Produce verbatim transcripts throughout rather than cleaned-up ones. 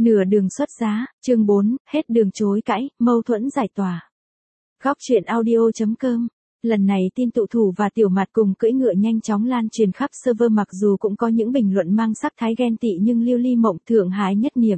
Nửa đường xuất giá, chương bốn, hết đường chối cãi, mâu thuẫn giải tỏa. Góc truyện audio chấm com. Lần này tin tụ thủ và tiểu mặt cùng cưỡi ngựa nhanh chóng lan truyền khắp server, mặc dù cũng có những bình luận mang sắc thái ghen tị nhưng Lưu Ly Mộng thượng hái nhất niệm.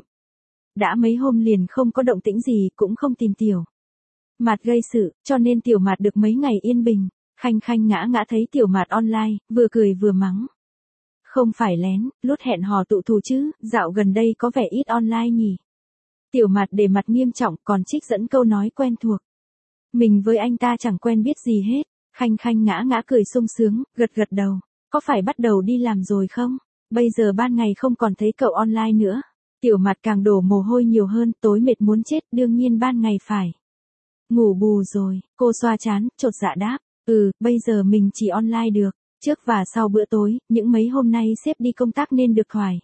Đã mấy hôm liền không có động tĩnh gì, cũng không tìm tiểu mặt gây sự, cho nên tiểu mặt được mấy ngày yên bình. Khanh Khanh ngã ngã thấy tiểu mặt online, vừa cười vừa mắng. Không phải lén, lút hẹn hò tụ thủ chứ, dạo gần đây có vẻ ít online nhỉ. Tiểu mặt để mặt nghiêm trọng còn trích dẫn câu nói quen thuộc. Mình với anh ta chẳng quen biết gì hết. Khanh Khanh ngã ngã cười sung sướng, gật gật đầu. Có phải bắt đầu đi làm rồi không? Bây giờ ban ngày không còn thấy cậu online nữa. Tiểu mặt càng đổ mồ hôi nhiều hơn, tối mệt muốn chết, đương nhiên ban ngày phải ngủ bù rồi. Cô xoa chán, chột dạ đáp. Ừ, bây giờ mình chỉ online được. Trước và sau bữa tối, những mấy hôm nay sếp đi công tác nên được thoải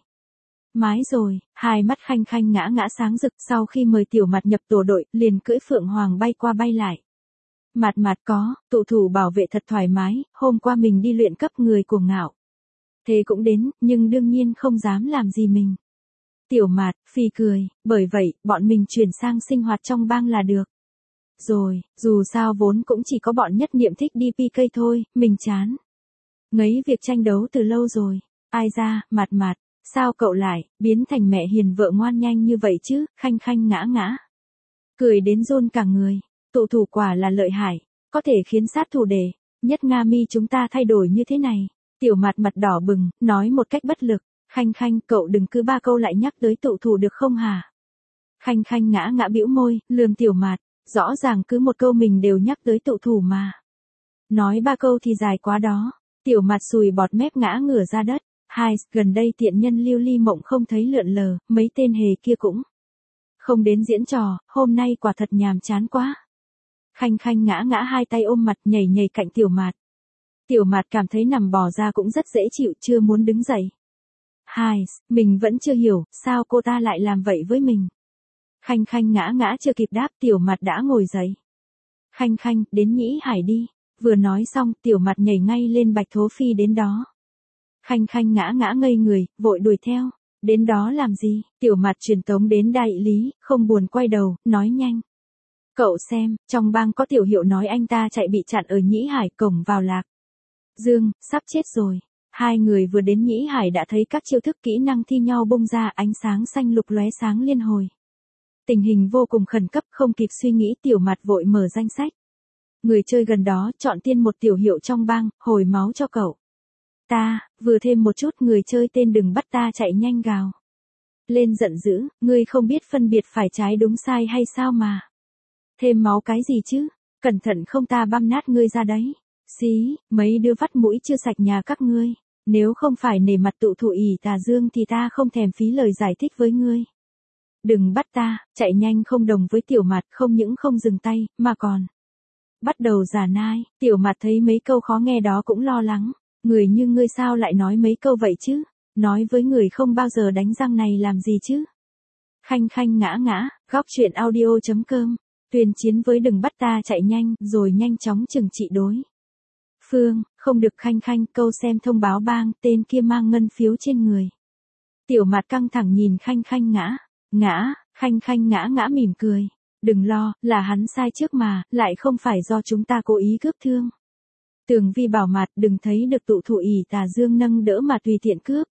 mái rồi. Hai mắt Khanh Khanh ngã ngã sáng rực, sau khi mời tiểu mặt nhập tổ đội, liền cưỡi phượng hoàng bay qua bay lại. Mặt mặt có, tụ thủ bảo vệ thật thoải mái, hôm qua mình đi luyện cấp người cuồng ngạo. Thế cũng đến, nhưng đương nhiên không dám làm gì mình. Tiểu mặt, phì cười, bởi vậy, bọn mình chuyển sang sinh hoạt trong bang là được. Rồi, dù sao vốn cũng chỉ có bọn nhất niệm thích đi pê ca thôi, mình chán ngấy việc tranh đấu từ lâu rồi. Ai ra, mặt mặt, sao cậu lại biến thành mẹ hiền vợ ngoan nhanh như vậy chứ? Khanh Khanh ngã ngã cười đến run cả người. Tụ thủ quả là lợi hại, có thể khiến sát thủ để nhất Nga mi chúng ta thay đổi như thế này. Tiểu mặt mặt đỏ bừng, nói một cách bất lực. Khanh Khanh, cậu đừng cứ ba câu lại nhắc tới tụ thủ được không hả? Khanh Khanh ngã ngã bĩu môi, lườm tiểu mặt. Rõ ràng cứ một câu mình đều nhắc tới tụ thủ mà. Nói ba câu thì dài quá đó. Tiểu mặt sùi bọt mép ngã ngửa ra đất. Hai, gần đây tiện nhân Lưu Ly Mộng không thấy lượn lờ, mấy tên hề kia cũng không đến diễn trò, hôm nay quả thật nhàm chán quá. Khanh Khanh ngã ngã hai tay ôm mặt nhảy nhảy cạnh tiểu mặt. Tiểu mặt cảm thấy nằm bò ra cũng rất dễ chịu, chưa muốn đứng dậy. Hai, mình vẫn chưa hiểu, sao cô ta lại làm vậy với mình. Khanh Khanh ngã ngã chưa kịp đáp, tiểu mặt đã ngồi dậy. Khanh Khanh, đến Nhĩ Hải đi. Vừa nói xong, tiểu mặt nhảy ngay lên Bạch Thố Phi đến đó. Khanh Khanh ngã ngã ngây người, vội đuổi theo. Đến đó làm gì? Tiểu mặt truyền tống đến đại lý, không buồn quay đầu, nói nhanh. Cậu xem, trong bang có tiểu hiệu nói anh ta chạy bị chặn ở Nhĩ Hải, cổng vào Lạc Dương, sắp chết rồi. Hai người vừa đến Nhĩ Hải đã thấy các chiêu thức kỹ năng thi nhau bung ra, ánh sáng xanh lục lóe sáng liên hồi. Tình hình vô cùng khẩn cấp, không kịp suy nghĩ, tiểu mặt vội mở danh sách người chơi gần đó, chọn tiên một tiểu hiệu trong bang, hồi máu cho cậu ta, vừa thêm một chút, người chơi tên đừng bắt ta chạy nhanh gào lên giận dữ, ngươi không biết phân biệt phải trái đúng sai hay sao mà thêm máu cái gì chứ, cẩn thận không ta băm nát ngươi ra đấy. Xí, mấy đứa vắt mũi chưa sạch nhà các ngươi, nếu không phải nể mặt tụ thủ ỷ tà dương thì ta không thèm phí lời giải thích với ngươi. Đừng bắt ta, chạy nhanh không đồng với tiểu mặt, không những không dừng tay, mà còn bắt đầu giả nai. Tiểu mặt thấy mấy câu khó nghe đó cũng lo lắng. Người như ngươi sao lại nói mấy câu vậy chứ? Nói với người không bao giờ đánh răng này làm gì chứ? Khanh Khanh ngã ngã, góc truyện audio chấm com. Tuyên chiến với đừng bắt ta chạy nhanh, rồi nhanh chóng trừng trị đối phương. Không được. Khanh Khanh, câu xem thông báo bang, tên kia mang ngân phiếu trên người. Tiểu mặt căng thẳng nhìn Khanh Khanh ngã ngã. Khanh Khanh ngã ngã mỉm cười. Đừng lo, là hắn sai trước mà, lại không phải do chúng ta cố ý cướp thương. Tường Vi bảo mặt, đừng thấy được tụ thủ ỷ tà dương nâng đỡ mà tùy tiện cướp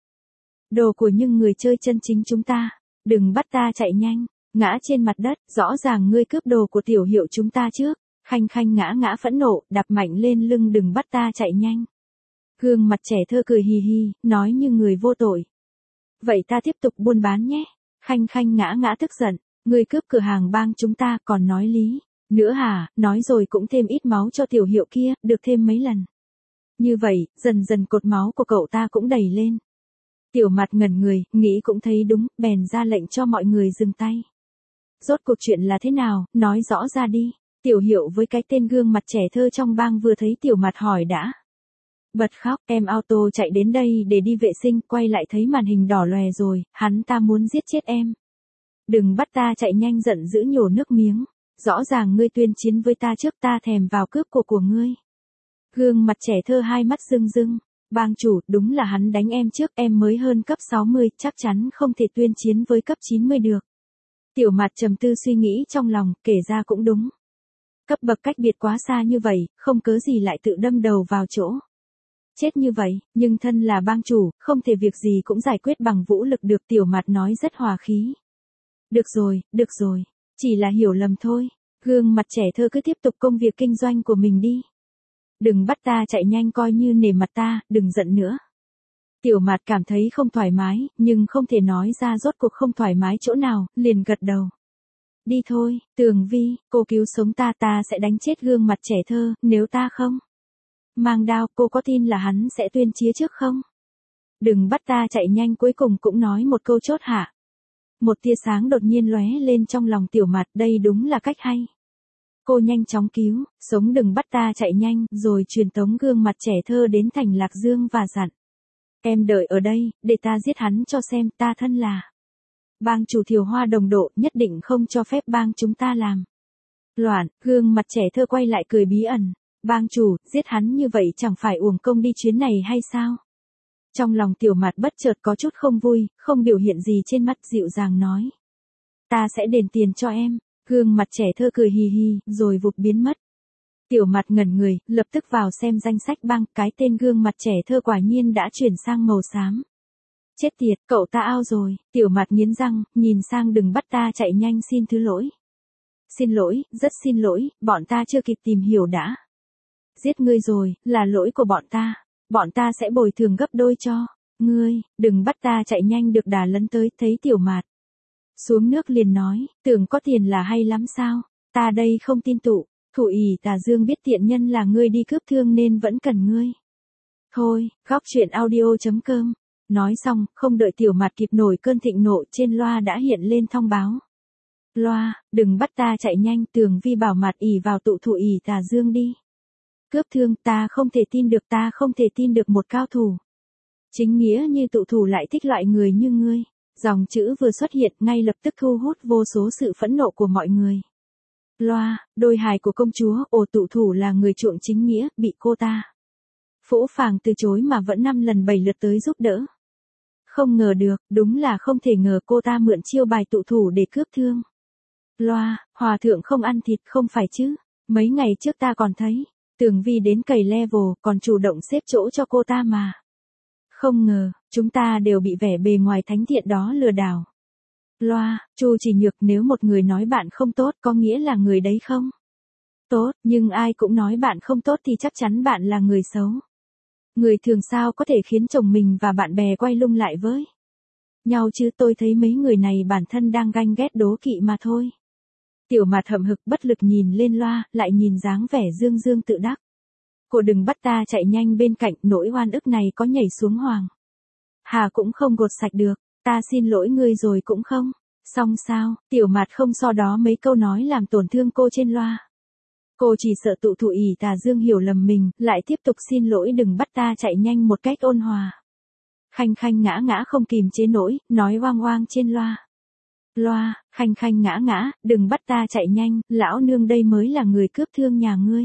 đồ của những người chơi chân chính chúng ta. Đừng bắt ta chạy nhanh. Ngã trên mặt đất, rõ ràng ngươi cướp đồ của tiểu hiệu chúng ta trước. Khanh Khanh ngã ngã phẫn nộ, đạp mạnh lên lưng đừng bắt ta chạy nhanh. Gương mặt trẻ thơ cười hì hì, nói như người vô tội. Vậy ta tiếp tục buôn bán nhé. Khanh Khanh ngã ngã tức giận. Ngươi cướp cửa hàng bang chúng ta còn nói lý nữa hả? Nói rồi cũng thêm ít máu cho tiểu hiệu kia, được thêm mấy lần. Như vậy, dần dần cột máu của cậu ta cũng đầy lên. Tiểu mặt ngẩn người, nghĩ cũng thấy đúng, bèn ra lệnh cho mọi người dừng tay. Rốt cuộc chuyện là thế nào, nói rõ ra đi. Tiểu hiệu với cái tên gương mặt trẻ thơ trong bang vừa thấy tiểu mặt hỏi đã bật khóc. Em auto chạy đến đây để đi vệ sinh, quay lại thấy màn hình đỏ lòe rồi, hắn ta muốn giết chết em. Đừng bắt ta chạy nhanh, giận dữ nhổ nước miếng. Rõ ràng ngươi tuyên chiến với ta trước, ta thèm vào cướp của của ngươi. Gương mặt trẻ thơ hai mắt rưng rưng. Bang chủ, đúng là hắn đánh em trước, em mới hơn cấp sáu mươi, chắc chắn không thể tuyên chiến với cấp chín mươi được. Tiểu Mạt trầm tư suy nghĩ trong lòng, kể ra cũng đúng. Cấp bậc cách biệt quá xa như vậy, không cớ gì lại tự đâm đầu vào chỗ. Chết như vậy, nhưng thân là bang chủ, không thể việc gì cũng giải quyết bằng vũ lực được. Tiểu Mạt nói rất hòa khí. Được rồi, được rồi, chỉ là hiểu lầm thôi. Gương mặt trẻ thơ cứ tiếp tục công việc kinh doanh của mình đi. Đừng bắt ta chạy nhanh coi như nể mặt ta, đừng giận nữa. Tiểu Mạt cảm thấy không thoải mái, nhưng không thể nói ra rốt cuộc không thoải mái chỗ nào, liền gật đầu. Đi thôi, Tường Vi, cô cứu sống ta, ta sẽ đánh chết gương mặt trẻ thơ, nếu ta không mang đao, cô có tin là hắn sẽ tuyên chiến trước không? Đừng bắt ta chạy nhanh, cuối cùng cũng nói một câu chốt hạ. Một tia sáng đột nhiên lóe lên trong lòng Tiểu Mạt, đây đúng là cách hay. Cô nhanh chóng cứu, sống đừng bắt ta chạy nhanh, rồi truyền tống gương mặt trẻ thơ đến thành Lạc Dương và dặn. Em đợi ở đây, để ta giết hắn cho xem, ta thân là bang chủ Thiều Hoa Đồng Độ, nhất định không cho phép bang chúng ta làm loạn. Gương mặt trẻ thơ quay lại cười bí ẩn. Bang chủ, giết hắn như vậy chẳng phải uổng công đi chuyến này hay sao? Trong lòng Tiểu Mạt bất chợt có chút không vui, không biểu hiện gì trên mắt, dịu dàng nói. Ta sẽ đền tiền cho em. Gương mặt trẻ thơ cười hì hì, rồi vụt biến mất. Tiểu Mạt ngẩn người, lập tức vào xem danh sách bang, cái tên gương mặt trẻ thơ quả nhiên đã chuyển sang màu xám. Chết tiệt, cậu ta ao rồi. Tiểu Mạt nghiến răng, nhìn sang đừng bắt ta chạy nhanh, xin thứ lỗi. Xin lỗi, rất xin lỗi, bọn ta chưa kịp tìm hiểu đã. Giết ngươi rồi, là lỗi của bọn ta. Bọn ta sẽ bồi thường gấp đôi cho ngươi, đừng bắt ta chạy nhanh được đà lấn tới, thấy Tiểu Mạt xuống nước liền nói, tưởng có tiền là hay lắm sao, ta đây không tin tụ, Thủ ỷ Tà Dương biết tiện nhân là ngươi đi cướp thương nên vẫn cần ngươi. Thôi, góc truyện audio chấm com. Nói xong, không đợi Tiểu Mạt kịp nổi cơn thịnh nộ, trên loa đã hiện lên thông báo. Loa, đừng bắt ta chạy nhanh, Tường Vi bảo Mạt ỷ vào tụ Thủ ỷ Tà Dương đi. Cướp thương, ta không thể tin được, ta không thể tin được một cao thủ chính nghĩa như tụ thủ lại thích loại người như ngươi. Dòng chữ vừa xuất hiện, ngay lập tức thu hút vô số sự phẫn nộ của mọi người. Loa, đôi hài của công chúa, ồ tụ thủ là người chuộng chính nghĩa, bị cô ta phũ phàng từ chối mà vẫn năm lần bảy lượt tới giúp đỡ. Không ngờ được, đúng là không thể ngờ cô ta mượn chiêu bài tụ thủ để cướp thương. Loa, hòa thượng không ăn thịt không phải chứ, mấy ngày trước ta còn thấy Tường Vi đến cày level, còn chủ động xếp chỗ cho cô ta mà. Không ngờ, chúng ta đều bị vẻ bề ngoài thánh thiện đó lừa đảo. Loa, Chu Chỉ Nhược, nếu một người nói bạn không tốt có nghĩa là người đấy không tốt, nhưng ai cũng nói bạn không tốt thì chắc chắn bạn là người xấu. Người thường sao có thể khiến chồng mình và bạn bè quay lưng lại với nhau chứ, tôi thấy mấy người này bản thân đang ganh ghét đố kỵ mà thôi. Tiểu Mạt hậm hực bất lực nhìn lên loa, lại nhìn dáng vẻ dương dương tự đắc. Cô đừng bắt ta chạy nhanh bên cạnh, nỗi oan ức này có nhảy xuống hoàng hà cũng không gột sạch được, ta xin lỗi ngươi rồi cũng không xong sao. Tiểu Mạt không so đó mấy câu nói làm tổn thương cô trên loa. Cô chỉ sợ tụ Thủ ỷ Tà Dương hiểu lầm mình, lại tiếp tục xin lỗi đừng bắt ta chạy nhanh một cách ôn hòa. Khanh Khanh ngã ngã không kìm chế nổi, nói oang oang trên loa. Loa, Khanh Khanh ngã ngã, đừng bắt ta chạy nhanh, lão nương đây mới là người cướp thương nhà ngươi.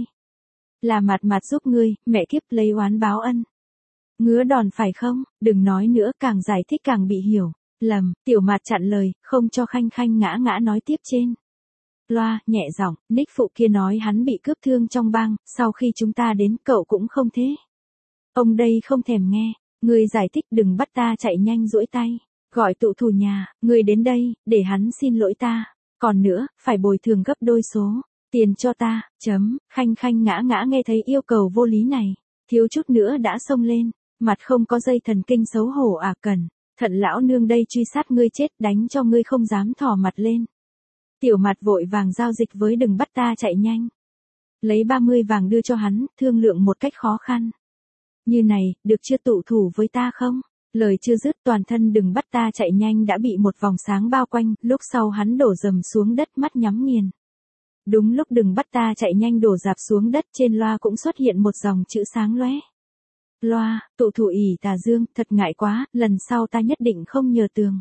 Là Mạt Mạt giúp ngươi, mẹ kiếp lấy oán báo ân. Ngứa đòn phải không, đừng nói nữa, càng giải thích càng bị hiểu lầm. Tiểu Mạt chặn lời, không cho Khanh Khanh ngã ngã nói tiếp trên loa, nhẹ giọng, Nick phụ kia nói hắn bị cướp thương trong bang, sau khi chúng ta đến cậu cũng không thế. Ông đây không thèm nghe, ngươi giải thích đừng bắt ta chạy nhanh duỗi tay. Gọi tụ thủ nhà, ngươi đến đây, để hắn xin lỗi ta. Còn nữa, phải bồi thường gấp đôi số tiền cho ta, chấm. Khanh Khanh ngã ngã nghe thấy yêu cầu vô lý này, thiếu chút nữa đã xông lên, mặt không có dây thần kinh xấu hổ à, cần thận lão nương đây truy sát ngươi chết, đánh cho ngươi không dám thò mặt lên. Tiểu Mạt vội vàng giao dịch với đừng bắt ta chạy nhanh. Lấy ba mươi vàng đưa cho hắn, thương lượng một cách khó khăn. Như này, được chưa tụ thủ với ta không? Lời chưa dứt, toàn thân đừng bắt ta chạy nhanh đã bị một vòng sáng bao quanh, lúc sau hắn đổ dầm xuống đất, mắt nhắm nghiền. Đúng lúc đừng bắt ta chạy nhanh đổ dạp xuống đất, trên loa cũng xuất hiện một dòng chữ sáng lóe. Loa, tụ Thủ ỷ Tà Dương, thật ngại quá, lần sau ta nhất định không nhờ Tường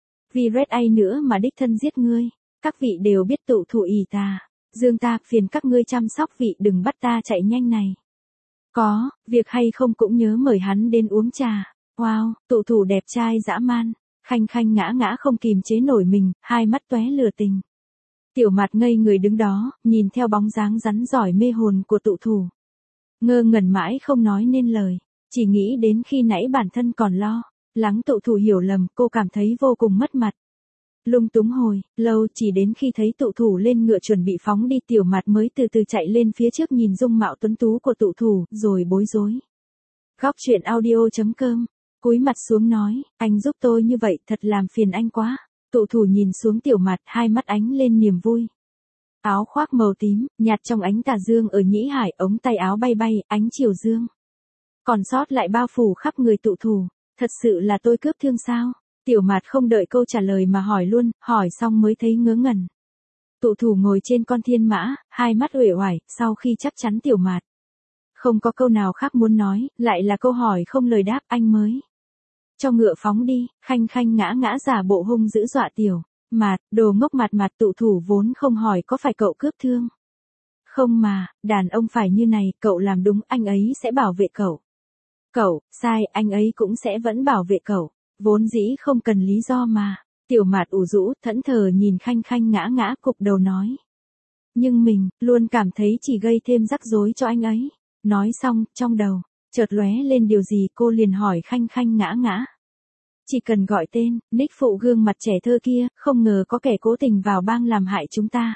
Vi Red A nữa mà đích thân giết ngươi. Các vị đều biết tụ Thủ ỷ Tà Dương ta phiền các ngươi chăm sóc vị đừng bắt ta chạy nhanh này. Có, việc hay không cũng nhớ mời hắn đến uống trà. Wow, tụ thủ đẹp trai dã man. Khanh Khanh ngã ngã không kìm chế nổi mình, hai mắt tóe lửa tình. Tiểu Mạt ngây người đứng đó, nhìn theo bóng dáng rắn giỏi mê hồn của tụ thủ. Ngơ ngẩn mãi không nói nên lời, chỉ nghĩ đến khi nãy bản thân còn lo lắng tụ thủ hiểu lầm, cô cảm thấy vô cùng mất mặt. Lung túng hồi lâu, chỉ đến khi thấy tụ thủ lên ngựa chuẩn bị phóng đi, Tiểu Mạt mới từ từ chạy lên phía trước nhìn dung mạo tuấn tú của tụ thủ, rồi bối rối. Góc truyện audio chấm com, cúi mặt xuống nói, anh giúp tôi như vậy thật làm phiền anh quá. Tụ thủ nhìn xuống Tiểu Mạt, hai mắt ánh lên niềm vui. Áo khoác màu tím, nhạt trong ánh tà dương ở nhĩ hải, ống tay áo bay bay, ánh chiều dương. Còn sót lại bao phủ khắp người tụ thủ, thật sự là tôi cướp thương sao? Tiểu Mạt không đợi câu trả lời mà hỏi luôn, hỏi xong mới thấy ngớ ngẩn. Tụ thủ ngồi trên con thiên mã, hai mắt uể oải, sau khi chắc chắn Tiểu Mạt không có câu nào khác muốn nói, lại là câu hỏi không lời đáp, anh mới cho ngựa phóng đi. Khanh Khanh ngã ngã giả bộ hung dữ dọa Tiểu Mạt, đồ ngốc. Mạt Mạt, tụ thủ vốn không hỏi có phải cậu cướp thương không mà, đàn ông phải như này, cậu làm đúng, anh ấy sẽ bảo vệ cậu. Cậu, sai, anh ấy cũng sẽ vẫn bảo vệ cậu. Vốn dĩ không cần lý do mà. Tiểu Mạt ủ rũ, thẫn thờ nhìn Khanh Khanh ngã ngã, cục đầu nói. Nhưng mình, luôn cảm thấy chỉ gây thêm rắc rối cho anh ấy. Nói xong, trong đầu chợt lóe lên điều gì, cô liền hỏi Khanh Khanh ngã ngã. Chỉ cần gọi tên, nick phụ gương mặt trẻ thơ kia, không ngờ có kẻ cố tình vào bang làm hại chúng ta.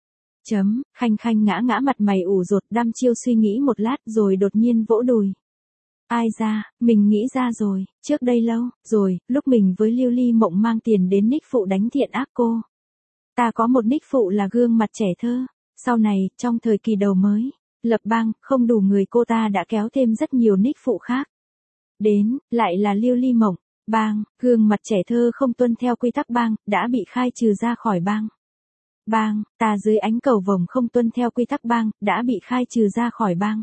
Chấm, Khanh Khanh ngã ngã mặt mày ủ rột, đăm chiêu suy nghĩ một lát rồi đột nhiên vỗ đùi. Ai ra, mình nghĩ ra rồi, trước đây lâu rồi, lúc mình với Lưu Ly Mộng mang tiền đến nick phụ đánh thiện ác cô. Ta có một nick phụ là gương mặt trẻ thơ. Sau này, trong thời kỳ đầu mới lập bang, không đủ người, cô ta đã kéo thêm rất nhiều nick phụ khác đến, lại là Lưu Ly Mộng. Bang, gương mặt trẻ thơ không tuân theo quy tắc bang, đã bị khai trừ ra khỏi bang. Bang, ta dưới ánh cầu vồng không tuân theo quy tắc bang, đã bị khai trừ ra khỏi bang.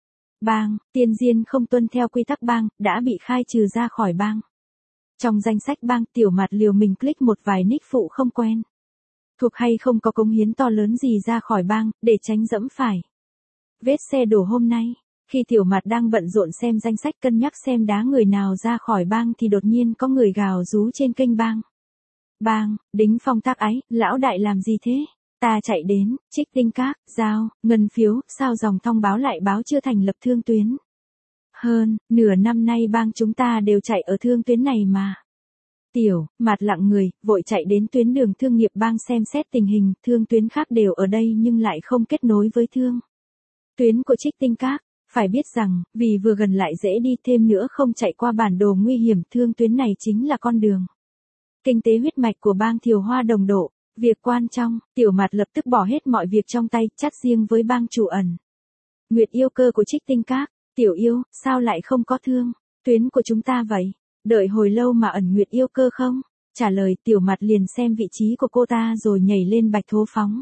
Bang, tiên diên không tuân theo quy tắc bang, đã bị khai trừ ra khỏi bang. Trong danh sách bang, Tiểu Mạt liều mình click một vài nick phụ không quen thuộc hay không có cống hiến to lớn gì ra khỏi bang, để tránh dẫm phải vết xe đổ hôm nay. Khi Tiểu Mạt đang bận rộn xem danh sách, cân nhắc xem đá người nào ra khỏi bang, thì đột nhiên có người gào rú trên kênh bang. Bang, Đính Phong tác ái, lão đại làm gì thế? Ta chạy đến, Trích Tinh Các, giao, ngân phiếu, sao dòng thông báo lại báo chưa thành lập thương tuyến. Hơn, nửa năm nay bang chúng ta đều chạy ở thương tuyến này mà. Tiểu Mạt lặng người, vội chạy đến tuyến đường thương nghiệp bang xem xét tình hình, thương tuyến khác đều ở đây nhưng lại không kết nối với thương tuyến của Trích Tinh Các. Phải biết rằng, vì vừa gần lại dễ đi, thêm nữa không chạy qua bản đồ nguy hiểm, thương tuyến này chính là con đường kinh tế huyết mạch của bang Thiều Hoa Đồng Độ. Việc quan trọng, Tiểu Mạt lập tức bỏ hết mọi việc trong tay, chat riêng với bang chủ ẩn Nguyệt Yêu Cơ của Trích Tinh Các. Tiểu yêu, sao lại không có thương tuyến của chúng ta vậy? Đợi hồi lâu mà ẩn Nguyệt Yêu Cơ không trả lời, Tiểu Mạt liền xem vị trí của cô ta rồi nhảy lên bạch thố phóng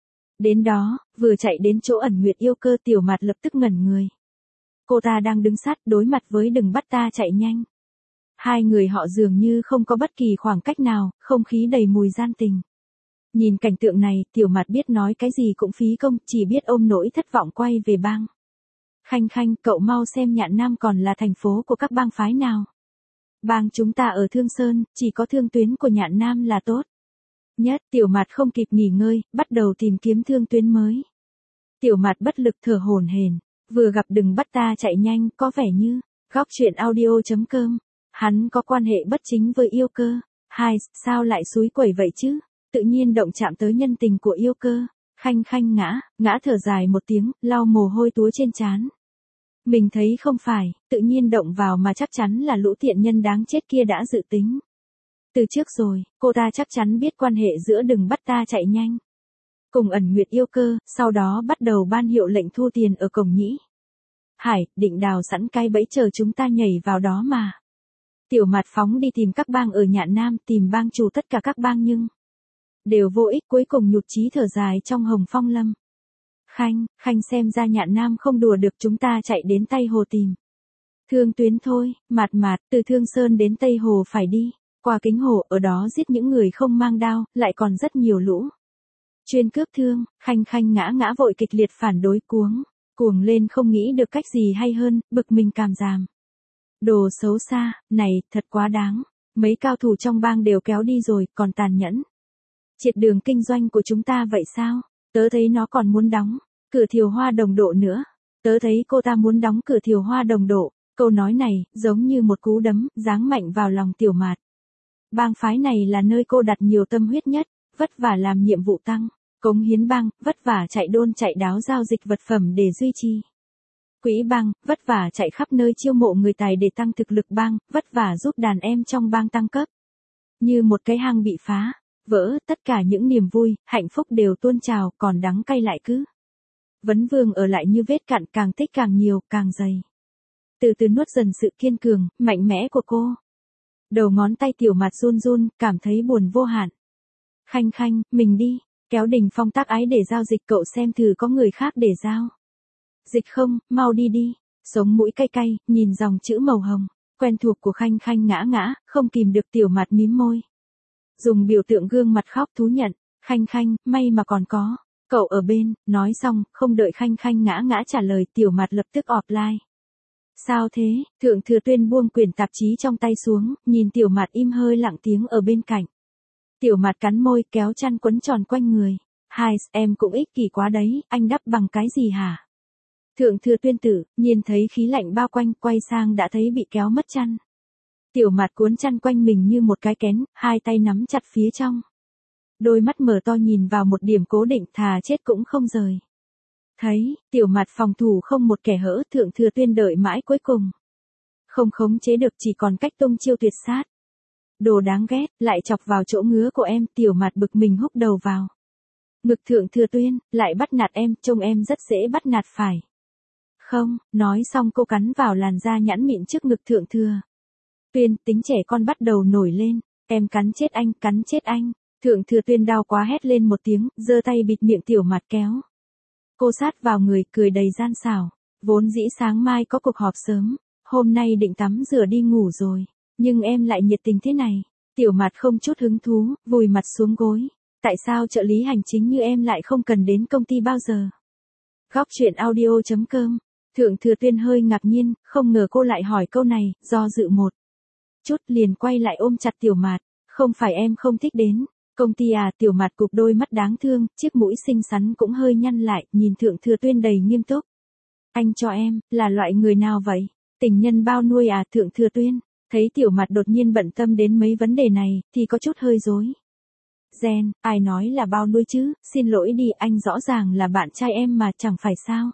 đến đó. Vừa chạy đến chỗ ẩn Nguyệt Yêu Cơ, Tiểu Mạt lập tức ngẩn người. Cô ta đang đứng sát đối mặt với Đừng Bắt Ta Chạy Nhanh. Hai người họ dường như không có bất kỳ khoảng cách nào, không khí đầy mùi gian tình. Nhìn cảnh tượng này, Tiểu Mạt biết nói cái gì cũng phí công, chỉ biết ôm nỗi thất vọng quay về bang. Khanh Khanh, cậu mau xem Nhạn Nam còn là thành phố của các bang phái nào. Bang chúng ta ở Thương Sơn, chỉ có thương tuyến của Nhạn Nam là tốt nhất. Tiểu Mạt không kịp nghỉ ngơi, bắt đầu tìm kiếm thương tuyến mới. Tiểu Mạt bất lực thở hổn hển, vừa gặp Đừng Bắt Ta Chạy Nhanh, có vẻ như góc truyện audio chấm com, hắn có quan hệ bất chính với Yêu Cơ. Hai, sao lại xúi quẩy vậy chứ? Tự nhiên động chạm tới nhân tình của Yêu Cơ. Khanh Khanh ngã, ngã thở dài một tiếng, lau mồ hôi túa trên trán. Mình thấy không phải, tự nhiên động vào mà chắc chắn là lũ tiện nhân đáng chết kia đã dự tính từ trước rồi. Cô ta chắc chắn biết quan hệ giữa Đừng Bắt Ta Chạy Nhanh cùng ẩn Nguyệt Yêu Cơ, sau đó bắt đầu ban hiệu lệnh thu tiền ở cổng nhĩ hải, định đào sẵn cái bẫy chờ chúng ta nhảy vào đó mà. Tiểu Mạt phóng đi tìm các bang ở Nhạn Nam, tìm bang chủ tất cả các bang nhưng đều vô ích, cuối cùng nhụt chí thở dài trong Hồng Phong Lâm. Khanh, Khanh xem ra Nhạn Nam không đùa được, chúng ta chạy đến Tây Hồ tìm thương tuyến thôi. Mạt Mạt, từ Thương Sơn đến Tây Hồ phải đi qua Kính Hồ, ở đó giết những người không mang đao, lại còn rất nhiều lũ chuyên cướp thương. Khanh Khanh ngã ngã vội kịch liệt phản đối, cuống Cuồng lên không nghĩ được cách gì hay hơn, bực mình cảm giảm. Đồ xấu xa, này, thật quá đáng. Mấy cao thủ trong bang đều kéo đi rồi, còn tàn nhẫn. Triệt đường kinh doanh của chúng ta vậy sao? Tớ thấy nó còn muốn đóng cửa Thiều Hoa Đồng Độ nữa. Tớ thấy cô ta muốn đóng cửa Thiều Hoa Đồng Độ. Câu nói này, giống như một cú đấm, giáng mạnh vào lòng Tiểu Mạt. Bang phái này là nơi cô đặt nhiều tâm huyết nhất, vất vả làm nhiệm vụ tăng, cống hiến bang, vất vả chạy đôn chạy đáo giao dịch vật phẩm để duy trì quỹ bang, vất vả chạy khắp nơi chiêu mộ người tài để tăng thực lực bang, vất vả giúp đàn em trong bang tăng cấp. Như một cái hang bị phá, vỡ, tất cả những niềm vui, hạnh phúc đều tuôn trào, còn đắng cay lại cứ. Vấn vương ở lại như vết cạn, càng tích càng nhiều, càng dày. Từ từ nuốt dần sự kiên cường, mạnh mẽ của cô. Đầu ngón tay Tiểu Mạt run run, cảm thấy buồn vô hạn. Khanh Khanh, mình đi, kéo Đình Phong tác ái để giao dịch, cậu xem thử có người khác để giao dịch không, mau đi đi. Sống mũi cay cay, nhìn dòng chữ màu hồng, quen thuộc của Khanh Khanh ngã ngã, không kìm được Tiểu Mạt mím môi. Dùng biểu tượng gương mặt khóc thú nhận, Khanh Khanh, may mà còn có cậu ở bên. Nói xong, không đợi Khanh Khanh ngã ngã trả lời, Tiểu Mạt lập tức offline. Sao thế? Thượng Thừa Tuyên buông quyển tạp chí trong tay xuống, nhìn Tiểu Mạt im hơi lặng tiếng ở bên cạnh. Tiểu Mạt cắn môi, kéo chăn quấn tròn quanh người. Hai, em cũng ích kỷ quá đấy, anh đắp bằng cái gì hả? Thượng Thừa Tuyên tử, nhìn thấy khí lạnh bao quanh, quay sang đã thấy bị kéo mất chăn. Tiểu Mạt cuốn chăn quanh mình như một cái kén, hai tay nắm chặt phía trong. Đôi mắt mở to nhìn vào một điểm cố định, thà chết cũng không rời. Thấy, Tiểu Mạt phòng thủ không một kẻ hỡ, Thượng Thừa Tuyên đợi mãi cuối cùng. Không khống chế được, chỉ còn cách tung chiêu tuyệt sát. Đồ đáng ghét, lại chọc vào chỗ ngứa của em. Tiểu Mạt bực mình húc đầu vào ngực Thượng Thừa Tuyên, lại bắt nạt em, trông em rất dễ bắt nạt phải không? Nói xong cô cắn vào làn da nhẵn mịn trước ngực Thượng Thừa Tuyên, tính trẻ con bắt đầu nổi lên. Em cắn chết anh, cắn chết anh. Thượng Thừa Tuyên đau quá hét lên một tiếng, giơ tay bịt miệng Tiểu Mạt kéo cô sát vào người, cười đầy gian xảo. Vốn dĩ sáng mai có cuộc họp sớm, hôm nay định tắm rửa đi ngủ rồi, nhưng em lại nhiệt tình thế này. Tiểu Mạt không chút hứng thú, vùi mặt xuống gối. Tại sao trợ lý hành chính như em lại không cần đến công ty bao giờ? Góc truyện audio chấm com. Thượng Thừa Tuyên hơi ngạc nhiên, không ngờ cô lại hỏi câu này, do dự một chút liền quay lại ôm chặt Tiểu Mạt. Không phải em không thích đến công ty à? Tiểu Mạt cụp đôi mắt đáng thương, chiếc mũi xinh xắn cũng hơi nhăn lại, nhìn Thượng Thừa Tuyên đầy nghiêm túc. Anh cho em, là loại người nào vậy? Tình nhân bao nuôi à? Thượng Thừa Tuyên thấy Tiểu Mạt đột nhiên bận tâm đến mấy vấn đề này, thì có chút hơi rối. Gen, ai nói là bao nuôi chứ, xin lỗi đi, anh rõ ràng là bạn trai em mà, chẳng phải sao?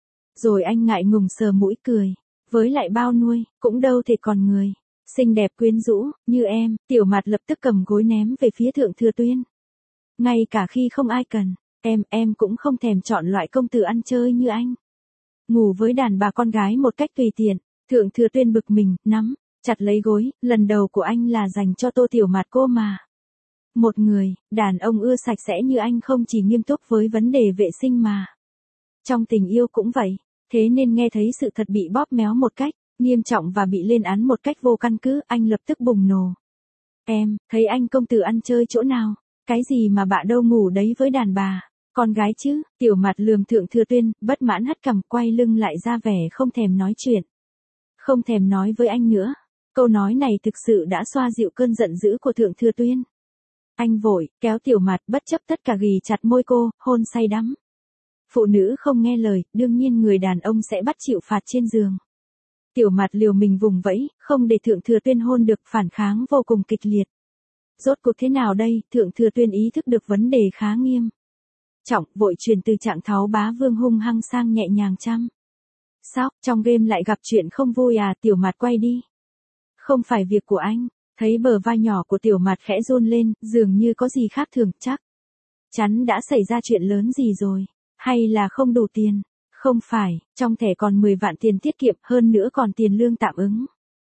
Rồi anh ngại ngùng sờ mũi cười. Với lại bao nuôi, cũng đâu thể còn người xinh đẹp quyến rũ như em. Tiểu Mạt lập tức cầm gối ném về phía Thượng Thừa Tuyên. Ngay cả khi không ai cần, em, em cũng không thèm chọn loại công tử ăn chơi như anh. Ngủ với đàn bà con gái một cách tùy tiện. Thượng Thừa Tuyên bực mình, nắm chặt lấy gối, lần đầu của anh là dành cho Tô Tiểu Mạt cô mà. Một người, đàn ông ưa sạch sẽ như anh không chỉ nghiêm túc với vấn đề vệ sinh mà trong tình yêu cũng vậy. Thế nên nghe thấy sự thật bị bóp méo một cách nghiêm trọng và bị lên án một cách vô căn cứ, anh lập tức bùng nổ. Em, thấy anh công tử ăn chơi chỗ nào? Cái gì mà bạ đâu ngủ đấy với đàn bà con gái chứ? Tiểu Mạt lườm Thượng Thừa Tuyên, bất mãn hất cằm, quay lưng lại ra vẻ không thèm nói chuyện. Không thèm nói với anh nữa. Câu nói này thực sự đã xoa dịu cơn giận dữ của Thượng Thừa Tuyên. Anh vội kéo Tiểu Mạt, bất chấp tất cả ghì chặt môi cô, hôn say đắm. Phụ nữ không nghe lời, đương nhiên người đàn ông sẽ bắt chịu phạt trên giường. Tiểu Mạt liều mình vùng vẫy, không để Thượng Thừa Tuyên hôn được, phản kháng vô cùng kịch liệt. Rốt cuộc thế nào đây? Thượng Thừa Tuyên ý thức được vấn đề khá nghiêm trọng, vội chuyển từ trạng tháo bá vương hung hăng sang nhẹ nhàng chăm sóc. Trong game lại gặp chuyện không vui à? Tiểu Mạt quay đi. Không phải việc của anh. Thấy bờ vai nhỏ của Tiểu Mạt khẽ run lên, dường như có gì khác thường, chắc chắn đã xảy ra chuyện lớn gì rồi. Hay là không đủ tiền? Không phải, trong thẻ còn mười vạn tiền tiết kiệm, hơn nữa còn tiền lương tạm ứng.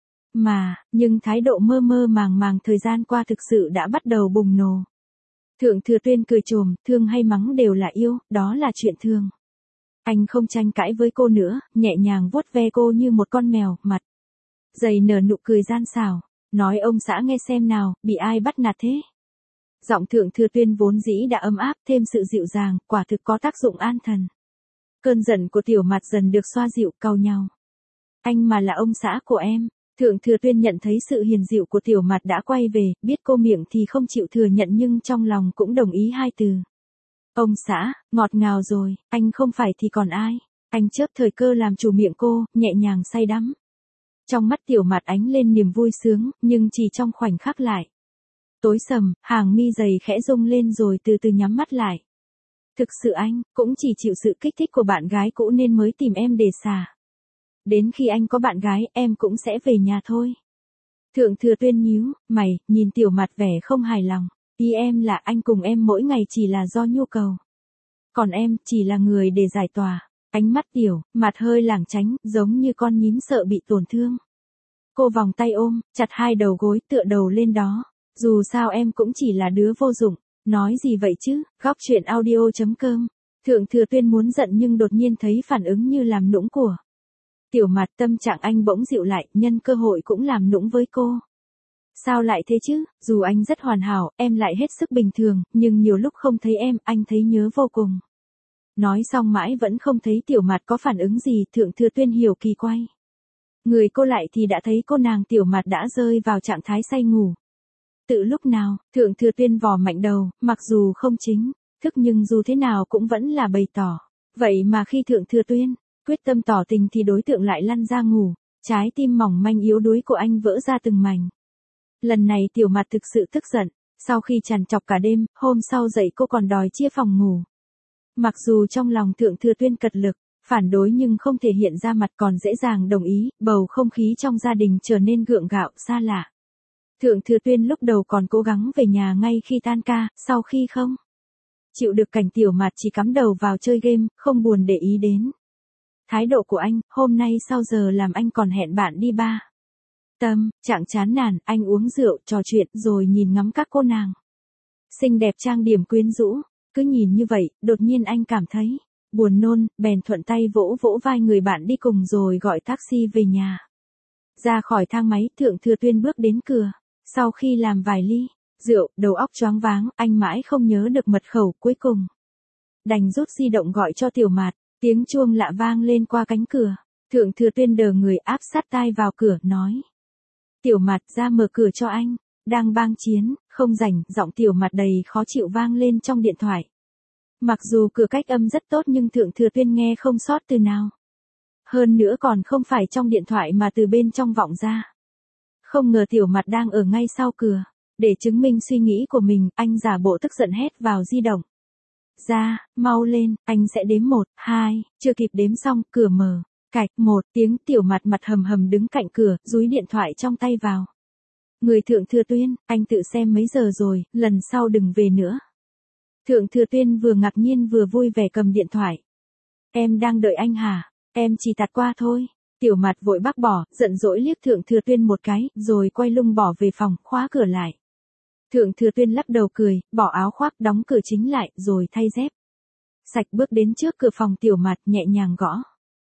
Mà, nhưng thái độ mơ mơ màng màng thời gian qua thực sự đã bắt đầu bùng nổ. Thượng Thừa Tuyên cười trồm, thương hay mắng đều là yêu, đó là chuyện thường. Anh không tranh cãi với cô nữa, nhẹ nhàng vuốt ve cô như một con mèo, mặt dày nở nụ cười gian xảo. Nói ông xã nghe xem nào, bị ai bắt nạt thế? Giọng Thượng Thừa Tuyên vốn dĩ đã ấm áp, thêm sự dịu dàng, quả thực có tác dụng an thần. Cơn giận của tiểu mặt dần được xoa dịu, cau nhau. Anh mà là ông xã của em. Thượng Thừa Tuyên nhận thấy sự hiền dịu của tiểu mặt đã quay về, biết cô miệng thì không chịu thừa nhận nhưng trong lòng cũng đồng ý hai từ. Ông xã, ngọt ngào rồi, anh không phải thì còn ai. Anh chớp thời cơ làm chủ miệng cô, nhẹ nhàng say đắm. Trong mắt tiểu mặt ánh lên niềm vui sướng, nhưng chỉ trong khoảnh khắc lại. Tối sầm, hàng mi dày khẽ rung lên rồi từ từ nhắm mắt lại. Thực sự anh, cũng chỉ chịu sự kích thích của bạn gái cũ nên mới tìm em để xả. Đến khi anh có bạn gái, em cũng sẽ về nhà thôi. Thượng Thừa Tuyên nhíu mày, nhìn tiểu mặt vẻ không hài lòng. Ý em là anh cùng em mỗi ngày chỉ là do nhu cầu. Còn em, chỉ là người để giải tỏa. Ánh mắt tiểu, mặt hơi lảng tránh, giống như con nhím sợ bị tổn thương. Cô vòng tay ôm, chặt hai đầu gối tựa đầu lên đó. Dù sao em cũng chỉ là đứa vô dụng. Nói gì vậy chứ, góc chuyện audio chấm com. Thượng Thừa Tuyên muốn giận nhưng đột nhiên thấy phản ứng như làm nũng của tiểu mặt, tâm trạng anh bỗng dịu lại, nhân cơ hội cũng làm nũng với cô. Sao lại thế chứ, dù anh rất hoàn hảo, em lại hết sức bình thường, nhưng nhiều lúc không thấy em, anh thấy nhớ vô cùng. Nói xong mãi vẫn không thấy tiểu mặt có phản ứng gì, Thượng Thừa Tuyên hiểu kỳ quay. Người cô lại thì đã thấy cô nàng tiểu mặt đã rơi vào trạng thái say ngủ. Tự lúc nào, Thượng Thừa Tuyên vò mạnh đầu, mặc dù không chính thức nhưng dù thế nào cũng vẫn là bày tỏ. Vậy mà khi Thượng Thừa Tuyên quyết tâm tỏ tình thì đối tượng lại lăn ra ngủ, trái tim mỏng manh yếu đuối của anh vỡ ra từng mảnh. Lần này tiểu mặt thực sự tức giận, sau khi trằn trọc cả đêm, hôm sau dậy cô còn đòi chia phòng ngủ. Mặc dù trong lòng Thượng Thừa Tuyên cật lực, phản đối nhưng không thể hiện ra mặt còn dễ dàng đồng ý, bầu không khí trong gia đình trở nên gượng gạo, xa lạ. Thượng Thừa Tuyên lúc đầu còn cố gắng về nhà ngay khi tan ca, sau khi không chịu được cảnh tiểu mặt chỉ cắm đầu vào chơi game, không buồn để ý đến thái độ của anh, hôm nay sau giờ làm anh còn hẹn bạn đi ba. Tâm trạng chán nản, anh uống rượu, trò chuyện rồi nhìn ngắm các cô nàng xinh đẹp trang điểm quyến rũ. Cứ nhìn như vậy, đột nhiên anh cảm thấy buồn nôn, bèn thuận tay vỗ vỗ vai người bạn đi cùng rồi gọi taxi về nhà. Ra khỏi thang máy, Thượng Thừa Tuyên bước đến cửa. Sau khi làm vài ly rượu, đầu óc choáng váng, anh mãi không nhớ được mật khẩu, cuối cùng đành rút di động gọi cho tiểu mạt. Tiếng chuông lạ vang lên qua cánh cửa. Thượng Thừa Tuyên đờ người áp sát tai vào cửa, nói. Tiểu mặt ra mở cửa cho anh. Đang bang chiến, không rảnh, giọng tiểu mặt đầy khó chịu vang lên trong điện thoại. Mặc dù cửa cách âm rất tốt nhưng Thượng Thừa Tuyên nghe không sót từ nào. Hơn nữa còn không phải trong điện thoại mà từ bên trong vọng ra. Không ngờ tiểu mặt đang ở ngay sau cửa. Để chứng minh suy nghĩ của mình, anh giả bộ tức giận hét vào di động. Ra, mau lên, anh sẽ đếm một, hai, chưa kịp đếm xong, cửa mở. Cạch, một tiếng, tiểu mặt mặt hầm hầm đứng cạnh cửa, dúi điện thoại trong tay vào. Người Thượng Thừa Tuyên, anh tự xem mấy giờ rồi, lần sau đừng về nữa. Thượng Thừa Tuyên vừa ngạc nhiên vừa vui vẻ cầm điện thoại. Em đang đợi anh hả? Em chỉ tạt qua thôi. Tiểu mặt vội bác bỏ, giận dỗi liếc Thượng Thừa Tuyên một cái, rồi quay lưng bỏ về phòng, khóa cửa lại. Thượng Thừa Tuyên lắc đầu cười, bỏ áo khoác, đóng cửa chính lại, rồi thay dép sạch bước đến trước cửa phòng tiểu mặt, nhẹ nhàng gõ.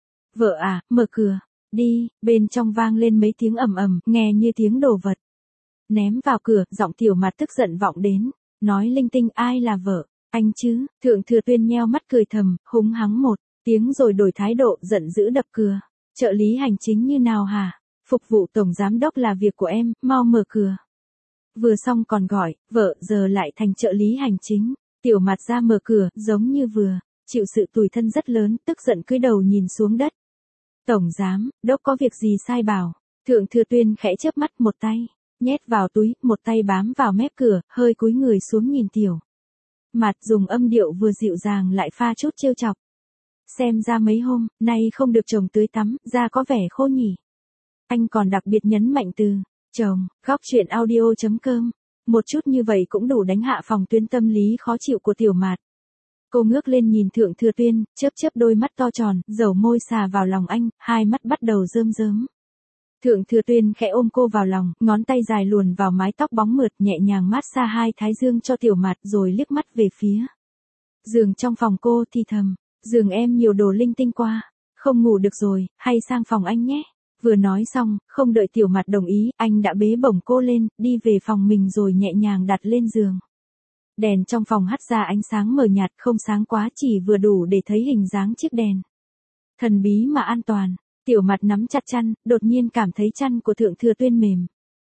Vợ à, mở cửa, đi, bên trong vang lên mấy tiếng ầm ầm, nghe như tiếng đồ vật ném vào cửa, giọng tiểu mặt tức giận vọng đến, nói linh tinh, ai là vợ, anh chứ. Thượng Thừa Tuyên nheo mắt cười thầm, húng hắng một tiếng rồi đổi thái độ, giận dữ đập cửa. Trợ lý hành chính như nào hả? Phục vụ tổng giám đốc là việc của em, mau mở cửa. Vừa xong còn gọi, vợ giờ lại thành trợ lý hành chính. Tiểu mặt ra mở cửa, giống như vừa chịu sự tủi thân rất lớn, tức giận cúi đầu nhìn xuống đất. Tổng giám đốc có việc gì sai bảo? Thượng Thừa Tuyên khẽ chớp mắt, một tay nhét vào túi, một tay bám vào mép cửa, hơi cúi người xuống nhìn tiểu mặt, dùng âm điệu vừa dịu dàng lại pha chút trêu chọc. Xem ra mấy hôm nay không được chồng tưới tắm, da có vẻ khô nhỉ. Anh còn đặc biệt nhấn mạnh từ chồng. Góc chuyện audio chấm com. Một chút như vậy cũng đủ đánh hạ phòng tuyến tâm lý khó chịu của tiểu mạt. Cô ngước lên nhìn Thượng Thừa Tuyên, chớp chớp đôi mắt to tròn, dầu môi xà vào lòng anh, hai mắt bắt đầu rơm rớm. Thượng Thừa Tuyên khẽ ôm cô vào lòng, ngón tay dài luồn vào mái tóc bóng mượt, nhẹ nhàng mát xa hai thái dương cho tiểu mạt, rồi liếc mắt về phía giường trong phòng cô, thì thầm, giường em nhiều đồ linh tinh qua, không ngủ được rồi, hay sang phòng anh nhé. Vừa nói xong, không đợi tiểu mặt đồng ý, anh đã bế bổng cô lên, đi về phòng mình rồi nhẹ nhàng đặt lên giường. Đèn trong phòng hắt ra ánh sáng mờ nhạt, không sáng quá, chỉ vừa đủ để thấy hình dáng chiếc đèn. Thần bí mà an toàn. Tiểu Mặt nắm chặt chăn, đột nhiên cảm thấy chăn của Thượng Thừa Tuyên mềm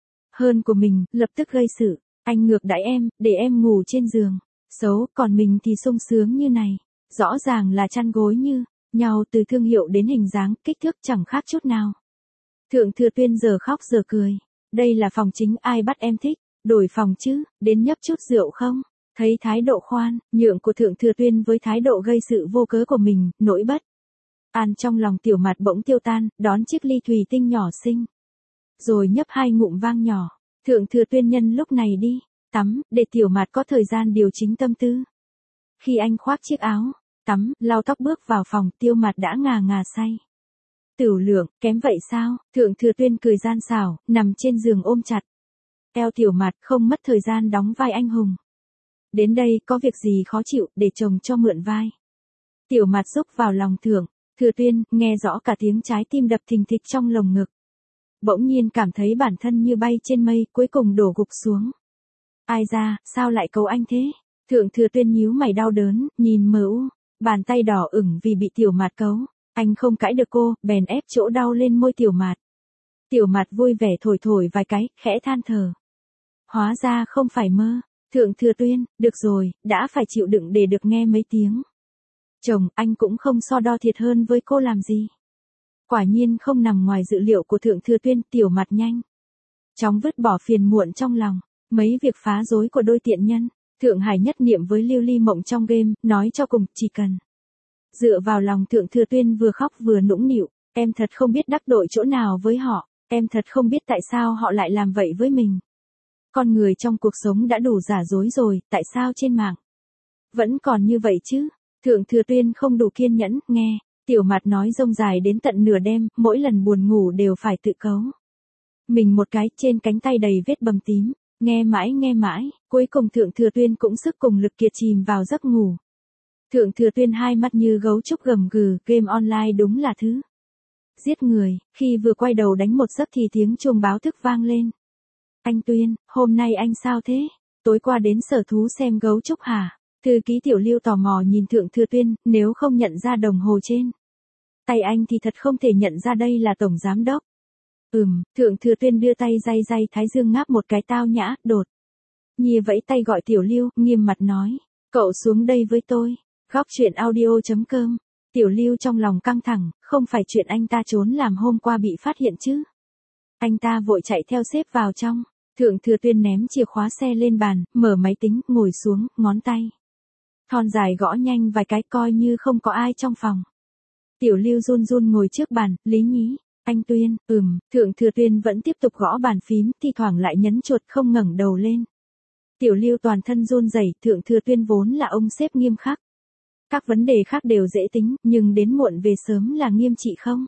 hơn của mình, lập tức gây sự. Anh ngược đãi em, để em ngủ trên giường. Xấu, còn mình thì sung sướng như này. Rõ ràng là chăn gối như nhau, từ thương hiệu đến hình dáng, kích thước chẳng khác chút nào. Thượng Thừa Tuyên giờ khóc giờ cười. Đây là phòng chính, ai bắt em thích, đổi phòng chứ, đến nhấp chút rượu không? Thấy thái độ khoan, nhượng của Thượng Thừa Tuyên với thái độ gây sự vô cớ của mình, nỗi bất an trong lòng Tiểu Mặt bỗng tiêu tan, đón chiếc ly thủy tinh nhỏ xinh. Rồi nhấp hai ngụm vang nhỏ. Thượng Thừa Tuyên nhân lúc này đi tắm, để Tiểu Mặt có thời gian điều chỉnh tâm tư. Khi anh khoác chiếc áo tắm, lau tóc bước vào phòng, Tiểu Mặt đã ngà ngà say. Tửu Lượng, kém vậy sao? Thượng Thừa Tuyên cười gian xảo, nằm trên giường ôm chặt eo Tiểu Mặt, không mất thời gian đóng vai anh hùng. Đến đây, có việc gì khó chịu, để chồng cho mượn vai. Tiểu Mặt rúc vào lòng Thượng Thừa Tuyên, nghe rõ cả tiếng trái tim đập thình thịch trong lồng ngực. Bỗng nhiên cảm thấy bản thân như bay trên mây, cuối cùng đổ gục xuống. Ai ra, sao lại cầu anh thế? Thượng Thừa Tuyên nhíu mày đau đớn, nhìn mờ u, bàn tay đỏ ửng vì bị Tiểu Mặt cấu. Anh không cãi được cô, bèn ép chỗ đau lên môi Tiểu Mặt. Tiểu Mặt vui vẻ thổi thổi vài cái, khẽ than thở. Hóa ra không phải mơ. Thượng Thừa Tuyên, được rồi, đã phải chịu đựng để được nghe mấy tiếng. Chồng, anh cũng không so đo thiệt hơn với cô làm gì. Quả nhiên không nằm ngoài dự liệu của Thượng Thừa Tuyên, Tiểu Mặt nhanh chóng vứt bỏ phiền muộn trong lòng. Mấy việc phá rối của đôi tiện nhân, Thượng Hải nhất niệm với Lưu Ly Mộng trong game, nói cho cùng, chỉ cần dựa vào lòng Thượng Thừa Tuyên vừa khóc vừa nũng nịu. Em thật không biết đắc tội chỗ nào với họ, em thật không biết tại sao họ lại làm vậy với mình. Con người trong cuộc sống đã đủ giả dối rồi, tại sao trên mạng vẫn còn như vậy chứ? Thượng Thừa Tuyên không đủ kiên nhẫn, nghe Tiểu Mặt nói rông dài đến tận nửa đêm, mỗi lần buồn ngủ đều phải tự cấu mình một cái, trên cánh tay đầy vết bầm tím. Nghe mãi nghe mãi, cuối cùng Thượng Thừa Tuyên cũng sức cùng lực kiệt chìm vào giấc ngủ. Thượng Thừa Tuyên hai mắt như gấu trúc gầm gừ, game online đúng là thứ giết người. Khi vừa quay đầu đánh một giấc thì tiếng chuông báo thức vang lên. Anh Tuyên, hôm nay anh sao thế? Tối qua đến sở thú xem gấu trúc hả? Thư ký Tiểu Lưu tò mò nhìn Thượng Thừa Tuyên, nếu không nhận ra đồng hồ trên tay anh thì thật không thể nhận ra đây là tổng giám đốc. Ừm, Thượng Thừa Tuyên đưa tay day day thái dương, ngáp một cái tao nhã, đột nhiên vẫy tay gọi Tiểu Lưu, nghiêm mặt nói, cậu xuống đây với tôi. Góc truyện audio chấm com. Tiểu Lưu trong lòng căng thẳng, không phải chuyện anh ta trốn làm hôm qua bị phát hiện chứ. Anh ta vội chạy theo sếp vào trong. Thượng Thừa Tuyên ném chìa khóa xe lên bàn, mở máy tính, ngồi xuống, ngón tay thon dài gõ nhanh vài cái, coi như không có ai trong phòng. Tiểu Lưu run run ngồi trước bàn, lý nhí. Anh Tuyên, ừm, Thượng Thừa Tuyên vẫn tiếp tục gõ bàn phím, thi thoảng lại nhấn chuột, không ngẩng đầu lên. Tiểu Lưu toàn thân run rẩy, Thượng Thừa Tuyên vốn là ông sếp nghiêm khắc. Các vấn đề khác đều dễ tính, nhưng đến muộn về sớm là nghiêm trị không?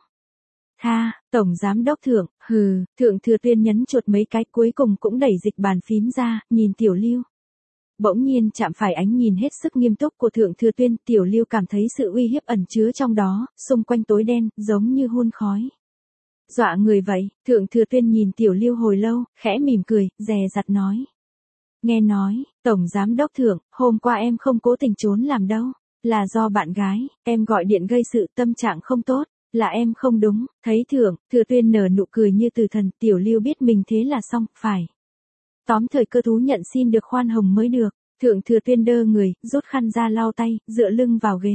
Tha, tổng giám đốc Thượng, hừ, Thượng Thừa Tuyên nhấn chuột mấy cái, cuối cùng cũng đẩy dịch bàn phím ra, nhìn Tiểu Lưu. Bỗng nhiên chạm phải ánh nhìn hết sức nghiêm túc của Thượng Thừa Tuyên, Tiểu Lưu cảm thấy sự uy hiếp ẩn chứa trong đó, xung quanh tối đen, giống như hun khói. Dọa người vậy. Thượng Thừa Tuyên nhìn Tiểu Lưu hồi lâu, khẽ mỉm cười, dè dặt nói. Nghe nói, tổng giám đốc Thượng, hôm qua em không cố tình trốn làm đâu. Là do bạn gái, em gọi điện gây sự, tâm trạng không tốt, là em không đúng. Thấy Thượng Thừa Tuyên nở nụ cười như từ thần, Tiểu Lưu biết mình thế là xong, phải tóm thời cơ thú nhận xin được khoan hồng mới được. Thượng Thừa Tuyên đơ người, rút khăn ra lau tay, dựa lưng vào ghế.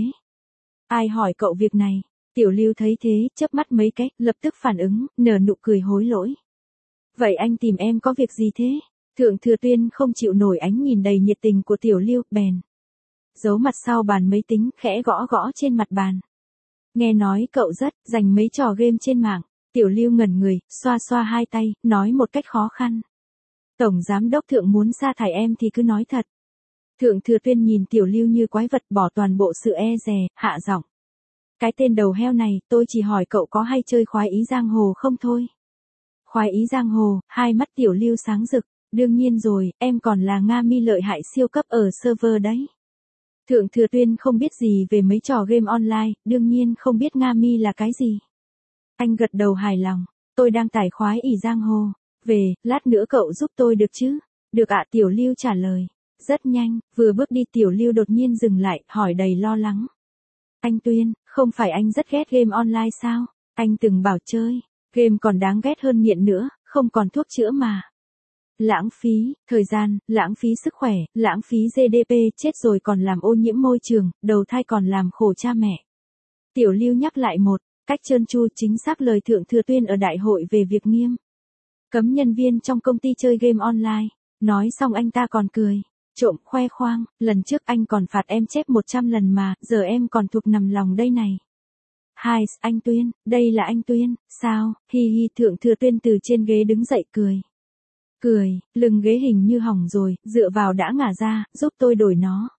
Ai hỏi cậu việc này? Tiểu Lưu thấy thế, chớp mắt mấy cái, lập tức phản ứng, nở nụ cười hối lỗi. Vậy anh tìm em có việc gì thế? Thượng Thừa Tuyên không chịu nổi ánh nhìn đầy nhiệt tình của Tiểu Lưu, bèn giấu mặt sau bàn máy tính, khẽ gõ gõ trên mặt bàn. Nghe nói cậu rất dành mấy trò game trên mạng. Tiểu Lưu ngẩn người, xoa xoa hai tay, nói một cách khó khăn. Tổng giám đốc Thượng muốn sa thải em thì cứ nói thật. Thượng Thừa Tuyên nhìn Tiểu Lưu như quái vật, bỏ toàn bộ sự e dè, hạ giọng. Cái tên đầu heo này, tôi chỉ hỏi cậu có hay chơi khoái ý giang hồ không thôi. Khoái ý giang hồ, hai mắt Tiểu Lưu sáng rực. Đương nhiên rồi, em còn là Nga Mi lợi hại siêu cấp ở server đấy. Thượng Thừa Tuyên không biết gì về mấy trò game online, đương nhiên không biết Nga Mi là cái gì. Anh gật đầu hài lòng. Tôi đang tải khoái ỷ giang hồ. Về, lát nữa cậu giúp tôi được chứ? Được ạ, Tiểu Lưu trả lời. Rất nhanh, vừa bước đi Tiểu Lưu đột nhiên dừng lại, hỏi đầy lo lắng. Anh Tuyên, không phải anh rất ghét game online sao? Anh từng bảo chơi, game còn đáng ghét hơn nghiện nữa, không còn thuốc chữa mà. Lãng phí, thời gian, lãng phí sức khỏe, lãng phí giê đê pê, chết rồi còn làm ô nhiễm môi trường, đầu thai còn làm khổ cha mẹ. Tiểu Lưu nhắc lại một cách trơn tru chính xác lời Thượng Thừa Tuyên ở đại hội về việc nghiêm cấm nhân viên trong công ty chơi game online. Nói xong anh ta còn cười, trộm khoe khoang, lần trước anh còn phạt em chép một trăm lần mà, giờ em còn thuộc nằm lòng đây này. Hai, anh Tuyên, đây là anh Tuyên, sao, hi hi. Thượng Thừa Tuyên từ trên ghế đứng dậy cười. Cười, lưng ghế hình như hỏng rồi, dựa vào đã ngả ra, giúp tôi đổi nó.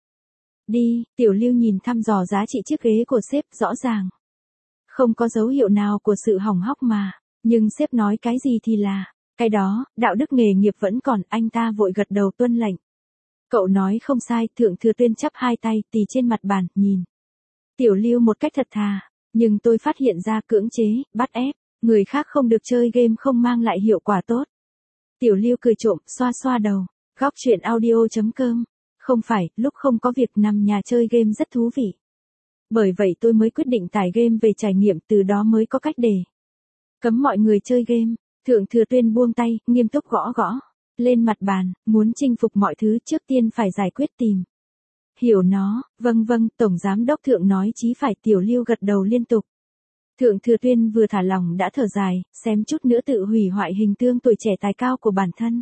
Đi, Tiểu Lưu nhìn thăm dò giá trị chiếc ghế của sếp, rõ ràng. Không có dấu hiệu nào của sự hỏng hóc mà, nhưng sếp nói cái gì thì là, cái đó, đạo đức nghề nghiệp vẫn còn, anh ta vội gật đầu tuân lệnh. Cậu nói không sai, Thượng Thừa Tuyên chắp hai tay, tì trên mặt bàn, nhìn. Tiểu Lưu một cách thật thà, nhưng tôi phát hiện ra cưỡng chế, bắt ép, người khác không được chơi game không mang lại hiệu quả tốt. Tiểu Lưu cười trộm, xoa xoa đầu, góc chuyện audio chấm com. Không phải, lúc không có việc nằm nhà chơi game rất thú vị. Bởi vậy tôi mới quyết định tải game về trải nghiệm, từ đó mới có cách để cấm mọi người chơi game. Thượng Thừa Tuyên buông tay, nghiêm túc gõ gõ lên mặt bàn, muốn chinh phục mọi thứ trước tiên phải giải quyết tìm hiểu nó. Vâng vâng, Tổng Giám đốc Thượng nói chí phải. Tiểu Lưu gật đầu liên tục. Thượng Thừa Tuyên vừa thả lòng đã thở dài, xém chút nữa tự hủy hoại hình tượng tuổi trẻ tài cao của bản thân.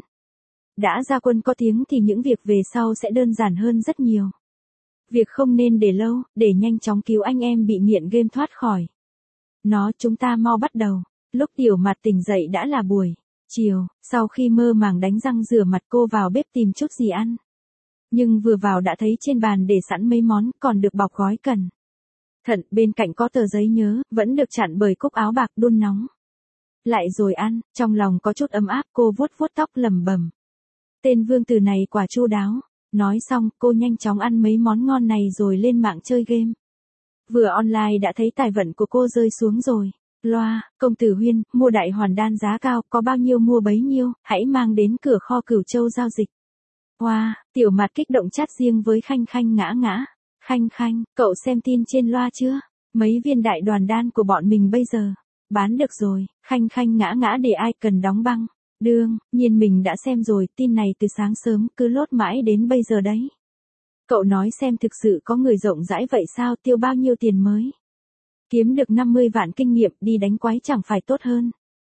Đã ra quân có tiếng thì những việc về sau sẽ đơn giản hơn rất nhiều. Việc không nên để lâu, để nhanh chóng cứu anh em bị nghiện game thoát khỏi nó. Chúng ta mau bắt đầu. Lúc Tiểu Mạt tỉnh dậy đã là buổi chiều, sau khi mơ màng đánh răng rửa mặt cô vào bếp tìm chút gì ăn. Nhưng vừa vào đã thấy trên bàn để sẵn mấy món còn được bọc gói cẩn thận, bên cạnh có tờ giấy nhớ, vẫn được chặn bởi cúc áo bạc đun nóng. Lại rồi ăn, trong lòng có chút ấm áp, cô vuốt vuốt tóc lẩm bẩm. Tên Vương Tử này quả chu đáo. Nói xong, cô nhanh chóng ăn mấy món ngon này rồi lên mạng chơi game. Vừa online đã thấy tài vận của cô rơi xuống rồi. Loa, công tử Huyên, mua đại hoàn đan giá cao, có bao nhiêu mua bấy nhiêu, hãy mang đến cửa kho Cửu Châu giao dịch. Wow, Tiểu Mạt kích động chat riêng với Khanh Khanh ngã ngã. Khanh Khanh, cậu xem tin trên loa chưa? Mấy viên đại đoàn đan của bọn mình bây giờ bán được rồi. Khanh Khanh ngã ngã để ai cần đóng băng. Đương nhiên mình đã xem rồi, tin này từ sáng sớm, cứ lốt mãi đến bây giờ đấy. Cậu nói xem, thực sự có người rộng rãi vậy sao? Tiêu bao nhiêu tiền mới kiếm được năm mươi vạn kinh nghiệm, đi đánh quái chẳng phải tốt hơn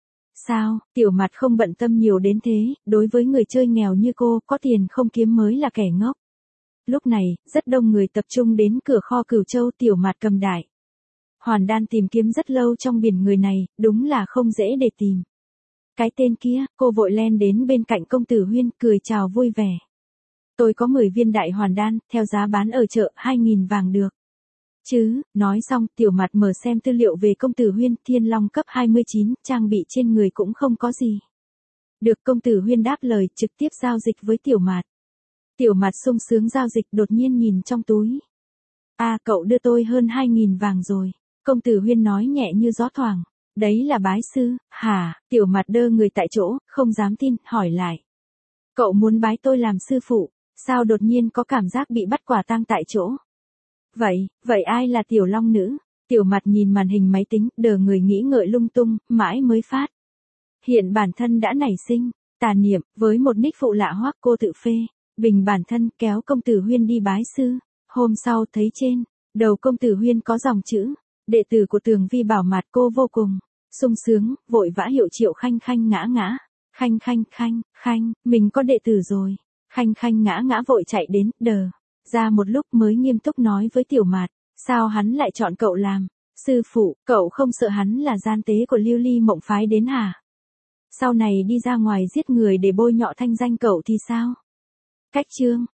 sao? Tiểu Mạt không bận tâm nhiều đến thế, đối với người chơi nghèo như cô, có tiền không kiếm mới là kẻ ngốc. Lúc này, rất đông người tập trung đến cửa kho Cửu Châu. Tiểu Mạt cầm đại hoàn đan tìm kiếm rất lâu trong biển người này, đúng là không dễ để tìm. Cái tên kia, cô vội len đến bên cạnh công tử Huyên, cười chào vui vẻ. Tôi có mười viên đại hoàn đan, theo giá bán ở chợ, hai nghìn vàng được chứ? Nói xong, Tiểu Mạt mở xem tư liệu về công tử Huyên, Thiên Long cấp hai mươi chín, trang bị trên người cũng không có gì. Được, công tử Huyên đáp lời, trực tiếp giao dịch với Tiểu Mạt. Tiểu Mạt sung sướng giao dịch, đột nhiên nhìn trong túi. À, cậu đưa tôi hơn hai nghìn vàng rồi. Công tử Huyên nói nhẹ như gió thoảng. Đấy là bái sư, hả? Tiểu Mạt đơ người tại chỗ, không dám tin, hỏi lại. Cậu muốn bái tôi làm sư phụ, sao đột nhiên có cảm giác bị bắt quả tang tại chỗ? Vậy, vậy ai là Tiểu Long nữ? Tiểu Mạt nhìn màn hình máy tính, đờ người nghĩ ngợi lung tung, mãi mới phát hiện bản thân đã nảy sinh tà niệm, với một nick phụ lạ hoắc. Cô tự phê bình bản thân, kéo công tử Huyên đi bái sư. Hôm sau thấy trên đầu công tử Huyên có dòng chữ đệ tử của Tường Vi Bảo Mạt. Cô vô cùng sung sướng, vội vã hiệu triệu Khanh Khanh ngã ngã. Khanh Khanh Khanh Khanh, mình có đệ tử rồi. Khanh Khanh ngã ngã vội chạy đến, đờ ra một lúc mới nghiêm túc nói với Tiểu Mạt. Sao hắn lại chọn cậu làm sư phụ? Cậu không sợ hắn là gian tế của Lưu Ly Mộng phái đến hả? Sau này đi ra ngoài giết người để bôi nhọ thanh danh cậu thì sao? Cách chương